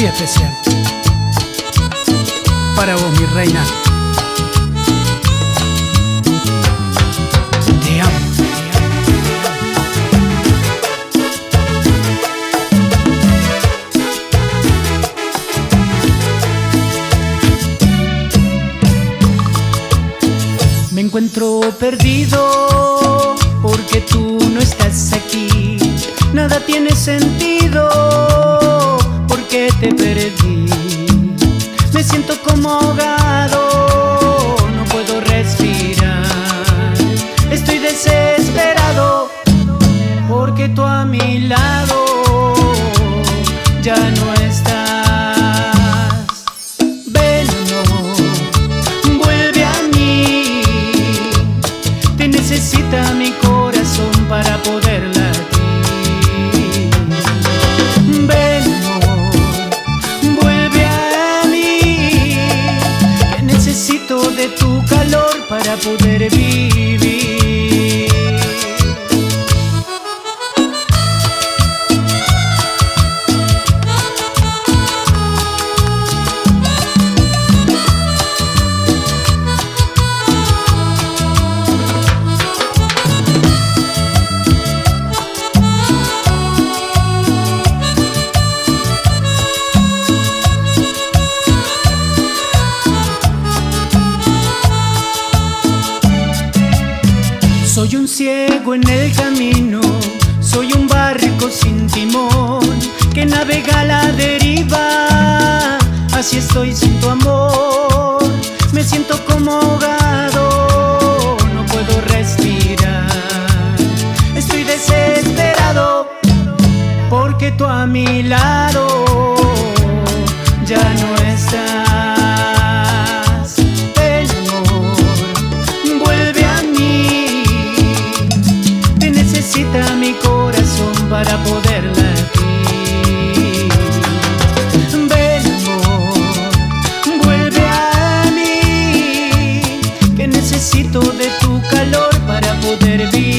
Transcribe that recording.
muy especial para vos, mi reina. Te amo. Me encuentro perdido porque tú no estás aquí. Nada tiene sentido porque te perdí. Me siento como ahogado, no puedo respirar. Estoy desesperado porque tú a mi lado ya no estás. Ven, no, vuelve a mí. Te necesita mi corazón para poder latir. Ven, amor, vuelve a mí, que necesito de tu calor para poder vivir. Soy un ciego en el camino, soy un barco sin timón que navega a la deriva. Así estoy sin tu amor, me siento como ahogado, no puedo respirar. Estoy desesperado porque tú a mi lado ya no estás. Necesita mi corazón para poder latir. Ven, amor, vuelve a mí, que necesito de tu calor para poder vivir.